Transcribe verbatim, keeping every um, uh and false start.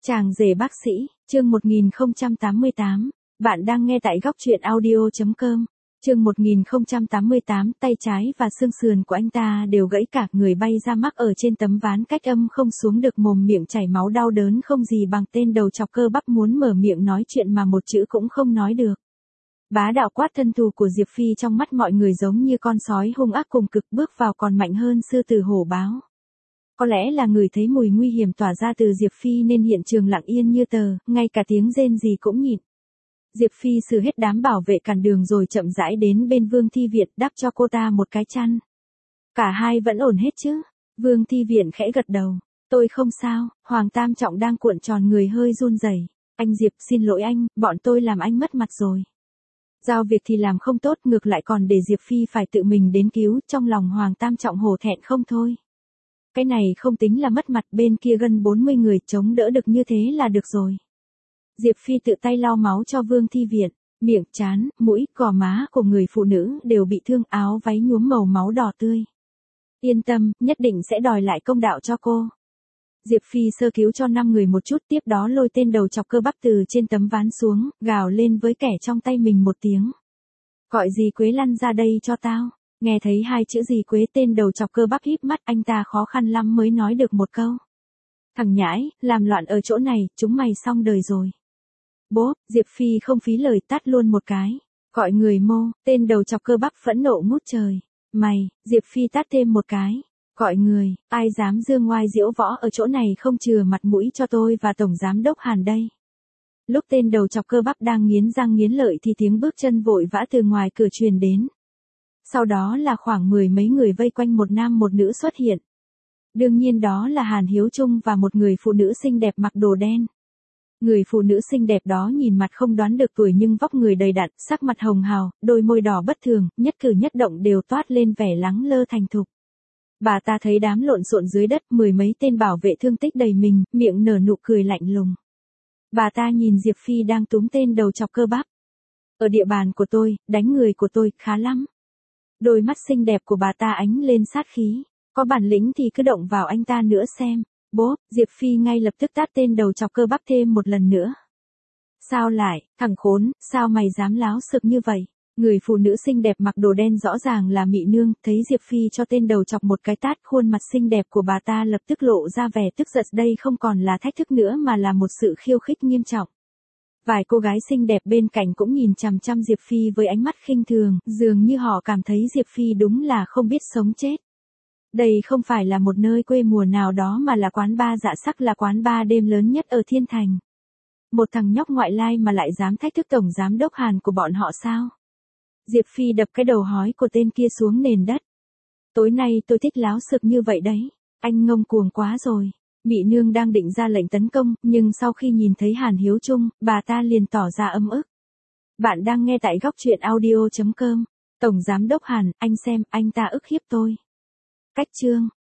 Chàng rể bác sĩ, chương một nghìn không trăm tám mươi tám. Bạn đang nghe tại góc truyện audio chấm com. Chương một nghìn không trăm tám mươi tám, tay trái và xương sườn của anh ta đều gãy cả, người bay ra mắc ở trên tấm ván cách âm không xuống được, mồm miệng chảy máu, đau đớn không gì bằng, tên đầu chọc cơ bắp muốn mở miệng nói chuyện mà một chữ cũng không nói được. Bá đạo quát thân thù của Diệp Phi trong mắt mọi người giống như con sói hung ác cùng cực, bước vào còn mạnh hơn sư tử hổ báo. Có lẽ là người thấy mùi nguy hiểm tỏa ra từ Diệp Phi nên hiện trường lặng yên như tờ, ngay cả tiếng rên gì cũng nhịn. Diệp Phi xử hết đám bảo vệ cản đường rồi chậm rãi đến bên Vương Thi Viện, đắp cho cô ta một cái chăn. Cả hai vẫn ổn hết chứ? Vương Thi Viện khẽ gật đầu. Tôi không sao. Hoàng Tam Trọng đang cuộn tròn người hơi run rẩy. Anh Diệp, xin lỗi anh, bọn tôi làm anh mất mặt rồi. Giao việc thì làm không tốt, ngược lại còn để Diệp Phi phải tự mình đến cứu, trong lòng Hoàng Tam Trọng hổ thẹn không thôi. Cái này không tính là mất mặt, bên kia gần bốn mươi người chống đỡ được như thế là được rồi. Diệp Phi tự tay lau máu cho Vương Thi Viện, miệng, trán, mũi, gò má của người phụ nữ đều bị thương, áo váy nhuốm màu máu đỏ tươi. Yên tâm, nhất định sẽ đòi lại công đạo cho cô. Diệp Phi sơ cứu cho năm người một chút, tiếp đó lôi tên đầu chọc cơ bắp từ trên tấm ván xuống, gào lên với kẻ trong tay mình một tiếng. Gọi gì Quế lăn ra đây cho tao. Nghe thấy hai chữ gì Quế, tên đầu chọc cơ bắp híp mắt, anh ta khó khăn lắm mới nói được một câu. Thằng nhãi, làm loạn ở chỗ này, chúng mày xong đời rồi. Bố, Diệp Phi không phí lời tát luôn một cái. Gọi người mô, tên đầu chọc cơ bắp phẫn nộ ngút trời. Mày, Diệp Phi tát thêm một cái. Gọi người, ai dám dương ngoai diễu võ ở chỗ này không chừa mặt mũi cho tôi và Tổng Giám Đốc Hàn đây. Lúc tên đầu chọc cơ bắp đang nghiến răng nghiến lợi thì tiếng bước chân vội vã từ ngoài cửa truyền đến. Sau đó là khoảng mười mấy người vây quanh một nam một nữ xuất hiện. Đương nhiên đó là Hàn Hiếu Trung và một người phụ nữ xinh đẹp mặc đồ đen. Người phụ nữ xinh đẹp đó nhìn mặt không đoán được tuổi nhưng vóc người đầy đặn, sắc mặt hồng hào, đôi môi đỏ bất thường, nhất cử nhất động đều toát lên vẻ lắng lơ thành thục. Bà ta thấy đám lộn xộn dưới đất, mười mấy tên bảo vệ thương tích đầy mình, miệng nở nụ cười lạnh lùng. Bà ta nhìn Diệp Phi đang túm tên đầu chọc cơ bắp. Ở địa bàn của tôi, đánh người của tôi, khá lắm. Đôi mắt xinh đẹp của bà ta ánh lên sát khí. Có bản lĩnh thì cứ động vào anh ta nữa xem. Bố, Diệp Phi ngay lập tức tát tên đầu chọc cơ bắp thêm một lần nữa. Sao lại, thằng khốn, sao mày dám láo xực như vậy? Người phụ nữ xinh đẹp mặc đồ đen rõ ràng là Mị Nương, thấy Diệp Phi cho tên đầu chọc một cái tát, khuôn mặt xinh đẹp của bà ta lập tức lộ ra vẻ tức giận, đây không còn là thách thức nữa mà là một sự khiêu khích nghiêm trọng. Vài cô gái xinh đẹp bên cạnh cũng nhìn chằm chằm Diệp Phi với ánh mắt khinh thường, dường như họ cảm thấy Diệp Phi đúng là không biết sống chết. Đây không phải là một nơi quê mùa nào đó mà là quán bar dạ sắc, là quán bar đêm lớn nhất ở Thiên Thành. Một thằng nhóc ngoại lai mà lại dám thách thức Tổng Giám Đốc Hàn của bọn họ sao? Diệp Phi đập cái đầu hói của tên kia xuống nền đất. Tối nay tôi thích láo xực như vậy đấy. Anh ngông cuồng quá rồi. Mị Nương đang định ra lệnh tấn công, nhưng sau khi nhìn thấy Hàn Hiếu Trung, bà ta liền tỏ ra ấm ức. Bạn đang nghe tại góc truyện audio chấm com. Tổng Giám Đốc Hàn, anh xem, anh ta ức hiếp tôi. Cách chương.